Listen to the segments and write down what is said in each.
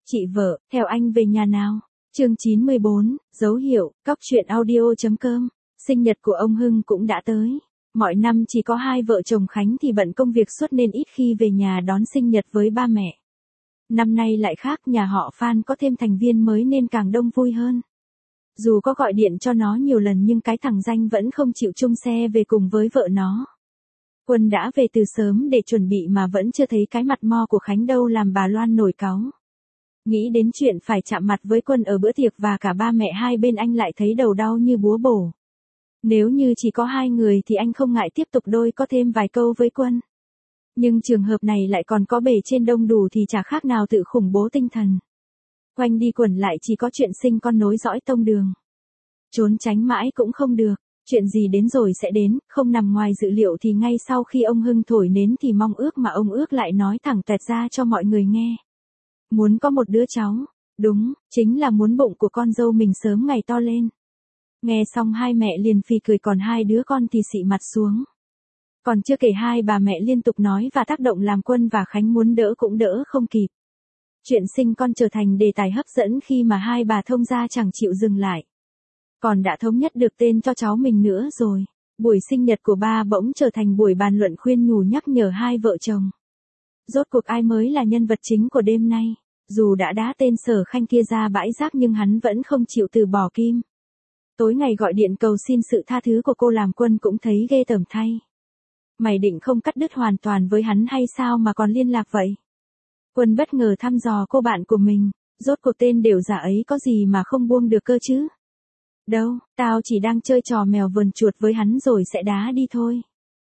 Chị vợ, theo anh về nhà nào? Chương 94, dấu hiệu, cóc truyện audio.com. Sinh nhật của ông Hưng cũng đã tới. Mọi năm chỉ có hai vợ chồng Khánh thì bận công việc suốt nên ít khi về nhà đón sinh nhật với ba mẹ. Năm nay lại khác, nhà họ Phan có thêm thành viên mới nên càng đông vui hơn. Dù có gọi điện cho nó nhiều lần nhưng cái thằng danh vẫn không chịu chung xe về cùng với vợ nó. Quân đã về từ sớm để chuẩn bị mà vẫn chưa thấy cái mặt mo của Khánh đâu, làm bà Loan nổi cáu. Nghĩ đến chuyện phải chạm mặt với Quân ở bữa tiệc và cả ba mẹ hai bên, anh lại thấy đầu đau như búa bổ. Nếu như chỉ có hai người thì anh không ngại tiếp tục đôi có thêm vài câu với Quân. Nhưng trường hợp này lại còn có bề trên đông đủ thì chả khác nào tự khủng bố tinh thần. Quanh đi quẩn lại chỉ có chuyện sinh con nối dõi tông đường. Trốn tránh mãi cũng không được, chuyện gì đến rồi sẽ đến, không nằm ngoài dự liệu thì ngay sau khi ông Hưng thổi nến thì mong ước mà ông ước lại nói thẳng tuẹt ra cho mọi người nghe. Muốn có một đứa cháu, đúng, chính là muốn bụng của con dâu mình sớm ngày to lên. Nghe xong hai mẹ liền phì cười, còn hai đứa con thì xị mặt xuống. Còn chưa kể hai bà mẹ liên tục nói và tác động làm Quân và Khánh muốn đỡ cũng đỡ không kịp. Chuyện sinh con trở thành đề tài hấp dẫn khi mà hai bà thông gia chẳng chịu dừng lại. Còn đã thống nhất được tên cho cháu mình nữa rồi. Buổi sinh nhật của ba bỗng trở thành buổi bàn luận khuyên nhủ nhắc nhở hai vợ chồng. Rốt cuộc ai mới là nhân vật chính của đêm nay. Dù đã đá tên Sở Khanh kia ra bãi rác nhưng hắn vẫn không chịu từ bỏ Kim. Tối ngày gọi điện cầu xin sự tha thứ của cô làm Quân cũng thấy ghê tởm thay. Mày định không cắt đứt hoàn toàn với hắn hay sao mà còn liên lạc vậy? Quân bất ngờ thăm dò cô bạn của mình, rốt cuộc tên đều giả ấy có gì mà không buông được cơ chứ? Đâu, tao chỉ đang chơi trò mèo vờn chuột với hắn rồi sẽ đá đi thôi.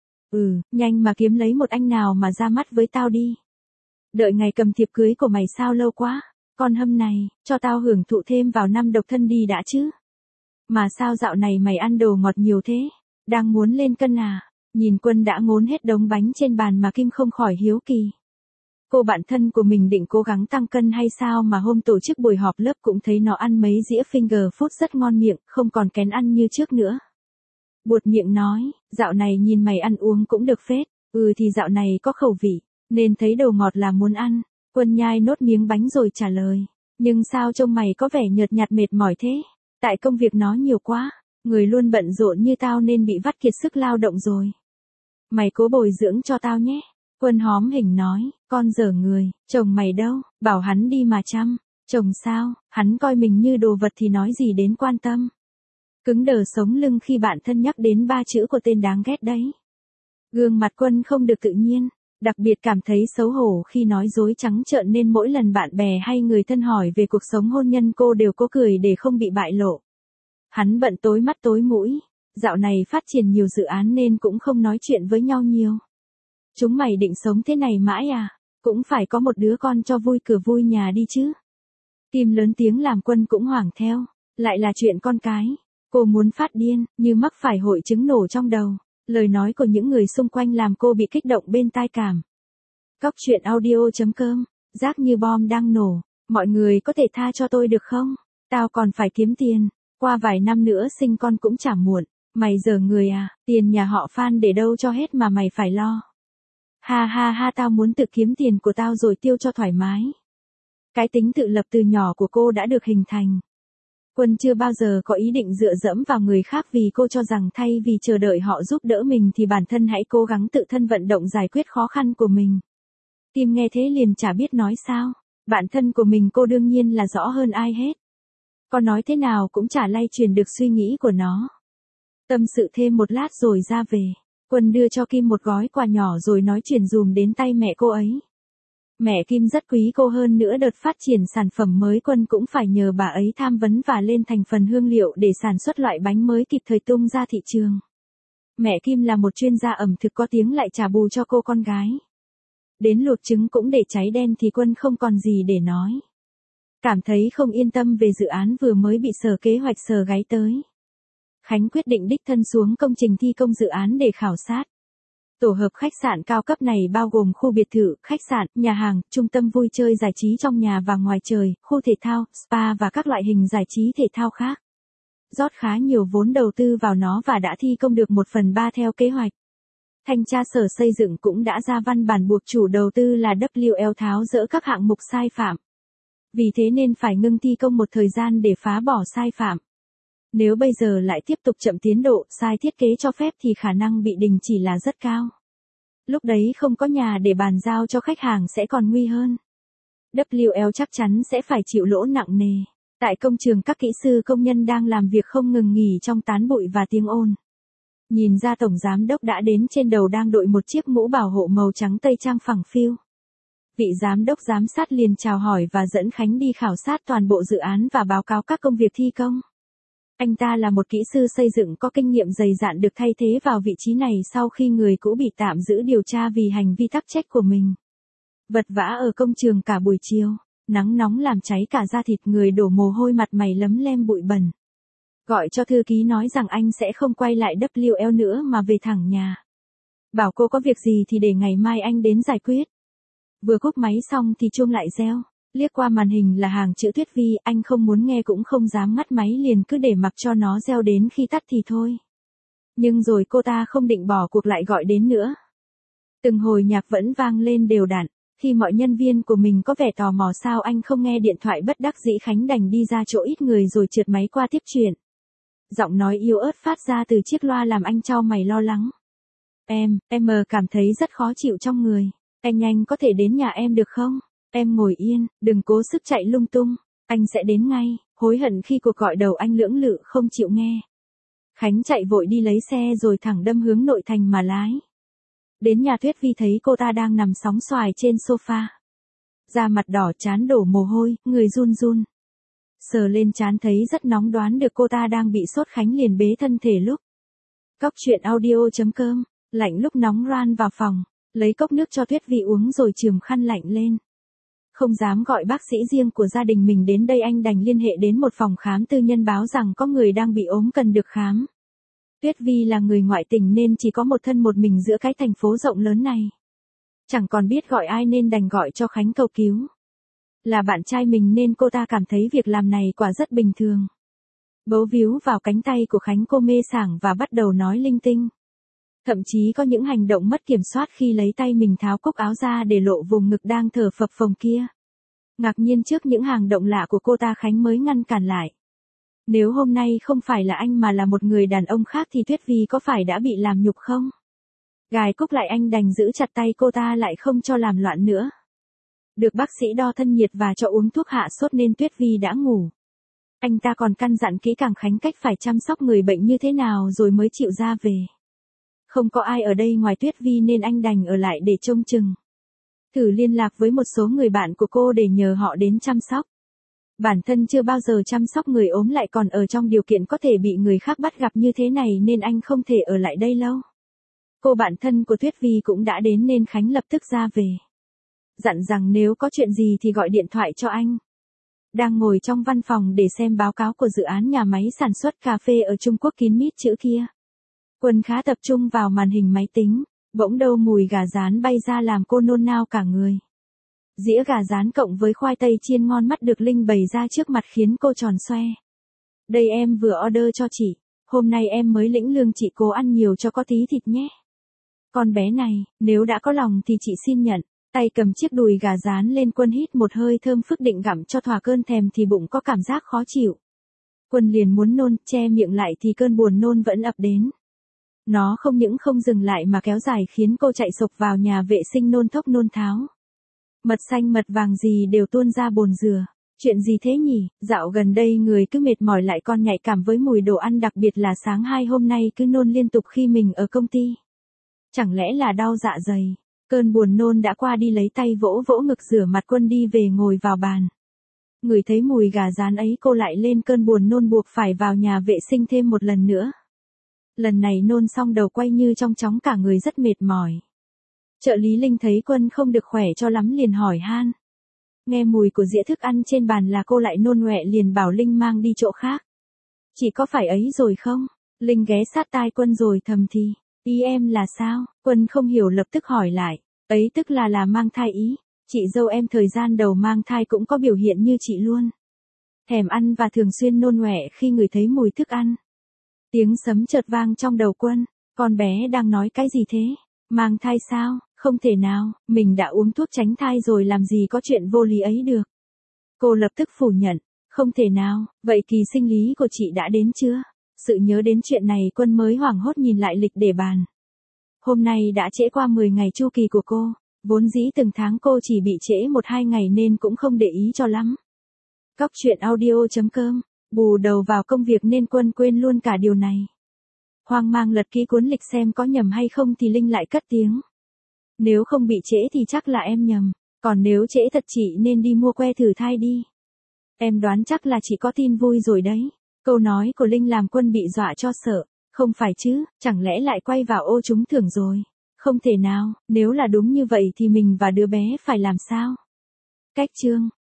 Nhanh mà kiếm lấy một anh nào mà ra mắt với tao đi. Đợi ngày cầm thiệp cưới của mày sao lâu quá, con hâm này, cho tao hưởng thụ thêm vào năm độc thân đi đã chứ. Mà sao dạo này mày ăn đồ ngọt nhiều thế, đang muốn lên cân à? Nhìn Quân đã ngốn hết đống bánh trên bàn mà Kim không khỏi hiếu kỳ. Cô bạn thân của mình định cố gắng tăng cân hay sao mà hôm tổ chức buổi họp lớp cũng thấy nó ăn mấy dĩa finger food rất ngon miệng, không còn kén ăn như trước nữa. Buột miệng nói, dạo này nhìn mày ăn uống cũng được phết, thì dạo này có khẩu vị, nên thấy đồ ngọt là muốn ăn. Quân nhai nốt miếng bánh rồi trả lời, nhưng sao trông mày có vẻ nhợt nhạt mệt mỏi thế? Tại công việc nó nhiều quá, người luôn bận rộn như tao nên bị vắt kiệt sức lao động rồi. Mày cố bồi dưỡng cho tao nhé. Quân hóm hình nói, con dở người, chồng mày đâu, bảo hắn đi mà chăm. Chồng sao, hắn coi mình như đồ vật thì nói gì đến quan tâm. Cứng đờ sống lưng khi bạn thân nhắc đến ba chữ của tên đáng ghét đấy. Gương mặt Quân không được tự nhiên, đặc biệt cảm thấy xấu hổ khi nói dối trắng trợn nên mỗi lần bạn bè hay người thân hỏi về cuộc sống hôn nhân cô đều cố cười để không bị bại lộ. Hắn bận tối mắt tối mũi, dạo này phát triển nhiều dự án nên cũng không nói chuyện với nhau nhiều. Chúng mày định sống thế này mãi à? Cũng phải có một đứa con cho vui cửa vui nhà đi chứ. Kim lớn tiếng làm Quân cũng hoảng theo, lại là chuyện con cái. Cô muốn phát điên, như mắc phải hội chứng nổ trong đầu. Lời nói của những người xung quanh làm cô bị kích động bên tai cảm. Cóc truyện audio.com, rác như bom đang nổ, mọi người có thể tha cho tôi được không? Tao còn phải kiếm tiền, qua vài năm nữa sinh con cũng chả muộn. Mày dở người à, tiền nhà họ Phan để đâu cho hết mà mày phải lo. Ha ha ha, tao muốn tự kiếm tiền của tao rồi tiêu cho thoải mái. Cái tính tự lập từ nhỏ của cô đã được hình thành. Quân chưa bao giờ có ý định dựa dẫm vào người khác vì cô cho rằng thay vì chờ đợi họ giúp đỡ mình thì bản thân hãy cố gắng tự thân vận động giải quyết khó khăn của mình. Kim nghe thế liền chả biết nói sao, bản thân của mình cô đương nhiên là rõ hơn ai hết. Có nói thế nào cũng chả lay truyền được suy nghĩ của nó. Tâm sự thêm một lát rồi ra về. Quân đưa cho Kim một gói quà nhỏ rồi nói chuyển dùm đến tay mẹ cô ấy. Mẹ Kim rất quý cô, hơn nữa đợt phát triển sản phẩm mới Quân cũng phải nhờ bà ấy tham vấn và lên thành phần hương liệu để sản xuất loại bánh mới kịp thời tung ra thị trường. Mẹ Kim là một chuyên gia ẩm thực có tiếng lại trả bù cho cô con gái. Đến luộc trứng cũng để cháy đen thì Quân không còn gì để nói. Cảm thấy không yên tâm về dự án vừa mới bị sở kế hoạch sờ gáy tới. Khánh quyết định đích thân xuống công trình thi công dự án để khảo sát. Tổ hợp khách sạn cao cấp này bao gồm khu biệt thự, khách sạn, nhà hàng, trung tâm vui chơi giải trí trong nhà và ngoài trời, khu thể thao, spa và các loại hình giải trí thể thao khác. Rót khá nhiều vốn đầu tư vào nó và đã thi công được 1/3 theo kế hoạch. Thanh tra Sở Xây dựng cũng đã ra văn bản buộc chủ đầu tư là WL tháo dỡ các hạng mục sai phạm. Vì thế nên phải ngưng thi công một thời gian để phá bỏ sai phạm. Nếu bây giờ lại tiếp tục chậm tiến độ, sai thiết kế cho phép thì khả năng bị đình chỉ là rất cao. Lúc đấy không có nhà để bàn giao cho khách hàng sẽ còn nguy hơn. WL chắc chắn sẽ phải chịu lỗ nặng nề. Tại công trường các kỹ sư công nhân đang làm việc không ngừng nghỉ trong tán bụi và tiếng ồn. Nhìn ra tổng giám đốc đã đến, trên đầu đang đội một chiếc mũ bảo hộ màu trắng tây trang phẳng phiu. Vị giám đốc giám sát liền chào hỏi và dẫn Khánh đi khảo sát toàn bộ dự án và báo cáo các công việc thi công. Anh ta là một kỹ sư xây dựng có kinh nghiệm dày dạn, được thay thế vào vị trí này sau khi người cũ bị tạm giữ điều tra vì hành vi tắc trách của mình. Vật vã ở công trường cả buổi chiều, nắng nóng làm cháy cả da thịt, người đổ mồ hôi, mặt mày lấm lem bụi bẩn. Gọi cho thư ký nói rằng anh sẽ không quay lại WL nữa mà về thẳng nhà. Bảo cô có việc gì thì để ngày mai anh đến giải quyết. Vừa cúp máy xong thì chuông lại reo. Liếc qua màn hình là hàng chữ Tuyết Vi, anh không muốn nghe cũng không dám ngắt máy, liền cứ để mặc cho nó reo đến khi tắt thì thôi. Nhưng rồi cô ta không định bỏ cuộc, lại gọi đến nữa. Từng hồi nhạc vẫn vang lên đều đặn. Khi mọi nhân viên của mình có vẻ tò mò sao anh không nghe điện thoại, bất đắc dĩ Khánh đành đi ra chỗ ít người rồi trượt máy qua tiếp chuyện. Giọng nói yếu ớt phát ra từ chiếc loa làm anh chau mày lo lắng. Em cảm thấy rất khó chịu trong người. Anh nhanh có thể đến nhà em được không? Em ngồi yên, đừng cố sức chạy lung tung. Anh sẽ đến ngay. Hối hận khi cuộc gọi đầu anh lưỡng lự không chịu nghe. Khánh chạy vội đi lấy xe rồi thẳng đâm hướng nội thành mà lái. Đến nhà Tuyết Vi thấy cô ta đang nằm sóng xoài trên sofa. Da mặt đỏ, trán đổ mồ hôi, người run run. Sờ lên trán thấy rất nóng, đoán được cô ta đang bị sốt. Khánh liền bế thân thể lúc. Cóc truyện audio.com. Lạnh lúc nóng ran vào phòng, lấy cốc nước cho Tuyết Vi uống rồi chườm khăn lạnh lên. Không dám gọi bác sĩ riêng của gia đình mình đến đây, anh đành liên hệ đến một phòng khám tư nhân báo rằng có người đang bị ốm cần được khám. Tuyết Vi là người ngoại tỉnh nên chỉ có một thân một mình giữa cái thành phố rộng lớn này. Chẳng còn biết gọi ai nên đành gọi cho Khánh cầu cứu. Là bạn trai mình nên cô ta cảm thấy việc làm này quả rất bình thường. Bấu víu vào cánh tay của Khánh, cô mê sảng và bắt đầu nói linh tinh. Thậm chí có những hành động mất kiểm soát khi lấy tay mình tháo cúc áo ra để lộ vùng ngực đang thở phập phồng kia. Ngạc nhiên trước những hành động lạ của cô ta, Khánh mới ngăn cản lại. Nếu hôm nay không phải là anh mà là một người đàn ông khác thì Tuyết Vi có phải đã bị làm nhục không? Gài cúc lại, anh đành giữ chặt tay cô ta lại không cho làm loạn nữa. Được bác sĩ đo thân nhiệt và cho uống thuốc hạ sốt nên Tuyết Vi đã ngủ. Anh ta còn căn dặn kỹ càng Khánh cách phải chăm sóc người bệnh như thế nào rồi mới chịu ra về. Không có ai ở đây ngoài Tuyết Vi nên anh đành ở lại để trông chừng. Thử liên lạc với một số người bạn của cô để nhờ họ đến chăm sóc. Bản thân chưa bao giờ chăm sóc người ốm, lại còn ở trong điều kiện có thể bị người khác bắt gặp như thế này, nên anh không thể ở lại đây lâu. Cô bạn thân của Tuyết Vi cũng đã đến nên Khánh lập tức ra về. Dặn rằng nếu có chuyện gì thì gọi điện thoại cho anh. Đang ngồi trong văn phòng để xem báo cáo của dự án nhà máy sản xuất cà phê ở Trung Quốc kín mít chữ kia. Quân khá tập trung vào màn hình máy tính, bỗng đâu mùi gà rán bay ra làm cô nôn nao cả người. Dĩa gà rán cộng với khoai tây chiên ngon mắt được Linh bày ra trước mặt khiến cô tròn xoe. Đây em vừa order cho chị, hôm nay em mới lĩnh lương, chị cố ăn nhiều cho có tí thịt nhé. Con bé này, nếu đã có lòng thì chị xin nhận. Tay cầm chiếc đùi gà rán lên, Quân hít một hơi thơm phức định gặm cho thỏa cơn thèm thì bụng có cảm giác khó chịu. Quân liền muốn nôn, che miệng lại thì cơn buồn nôn vẫn ập đến. Nó không những không dừng lại mà kéo dài khiến cô chạy sộc vào nhà vệ sinh nôn thốc nôn tháo. Mật xanh mật vàng gì đều tuôn ra bồn dừa. Chuyện gì thế nhỉ? Dạo gần đây người cứ mệt mỏi lại còn nhạy cảm với mùi đồ ăn, đặc biệt là sáng 2 hôm nay cứ nôn liên tục khi mình ở công ty. Chẳng lẽ là đau dạ dày? Cơn buồn nôn đã qua đi, lấy tay vỗ vỗ ngực rửa mặt. Quân đi về ngồi vào bàn. Ngửi thấy mùi gà rán ấy cô lại lên cơn buồn nôn, buộc phải vào nhà vệ sinh thêm một lần nữa. Lần này nôn xong đầu quay như trong chóng, cả người rất mệt mỏi. Trợ lý Linh thấy Quân không được khỏe cho lắm liền hỏi han. Nghe mùi của dĩa thức ăn trên bàn là cô lại nôn ọe, liền bảo Linh mang đi chỗ khác. Chị có phải ấy rồi không? Linh ghé sát tai Quân rồi thầm thì. Ý em là sao? Quân không hiểu lập tức hỏi lại. Ấy tức là mang thai ý. Chị dâu em thời gian đầu mang thai cũng có biểu hiện như chị luôn. Thèm ăn và thường xuyên nôn ọe khi ngửi thấy mùi thức ăn. Tiếng sấm chợt vang trong đầu Quân. Con bé đang nói cái gì thế? Mang thai sao? Không thể nào, mình đã uống thuốc tránh thai rồi, làm gì có chuyện vô lý ấy được. Cô lập tức phủ nhận. Không thể nào, vậy kỳ sinh lý của chị đã đến chưa? Sự nhớ đến chuyện này Quân mới hoảng hốt nhìn lại lịch để bàn. Hôm nay đã trễ qua 10 ngày chu kỳ của cô, vốn dĩ từng tháng cô chỉ bị trễ 1-2 ngày nên cũng không để ý cho lắm. Cóc truyện audio.com, bù đầu vào công việc nên Quân quên luôn cả điều này. Hoang mang lật kỹ cuốn lịch xem có nhầm hay không thì Linh lại cất tiếng. Nếu không bị trễ thì chắc là em nhầm, còn nếu trễ thật chị nên đi mua que thử thai đi. Em đoán chắc là chị có tin vui rồi đấy. Câu nói của Linh làm Quân bị dọa cho sợ. Không phải chứ, chẳng lẽ lại quay vào ô trúng thưởng rồi? Không thể nào, nếu là đúng như vậy thì mình và đứa bé phải làm sao? Cách chương